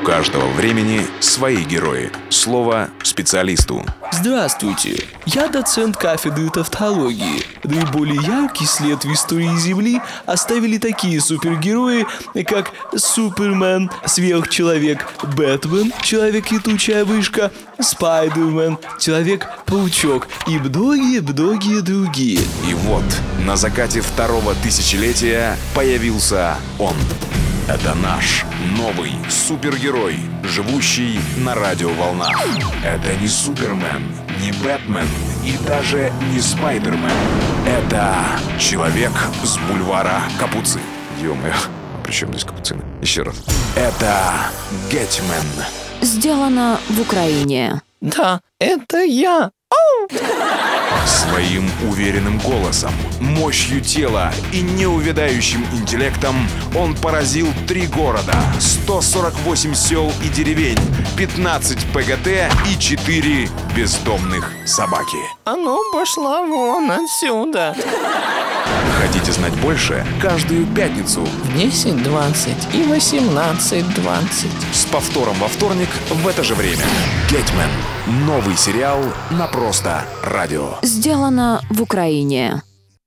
каждого времени свои герои. Слово специалисту. Здравствуйте, я доцент кафедры тавтологии. Наиболее яркий след в истории Земли оставили такие супергерои, как Супермен, Сверхчеловек, Бэтмен, Человек-летучая вышка, Спайдермен, Человек-паучок и многие другие. И вот, на закате второго тысячелетия появился он. Это наш новый супергерой, живущий на радиоволнах. Это не Супермен, не Бэтмен и даже не Спайдермен. Это человек с бульвара Капуцин. Ё-моё, при чем здесь Капуцины? Еще раз. Это Гетмен. Сделано в Украине. Да, это я. Своим уверенным голосом, мощью тела и неувядающим интеллектом он поразил 3 города, 148 сел и деревень, 15 ПГТ и 4 бездомных собаки. А ну, пошла вон отсюда. Хотите знать больше? Каждую пятницу В 10:20 и 18:20. с повтором во вторник в это же время. Гетмен. Новый сериал на Просто радио. Сделано в Украине.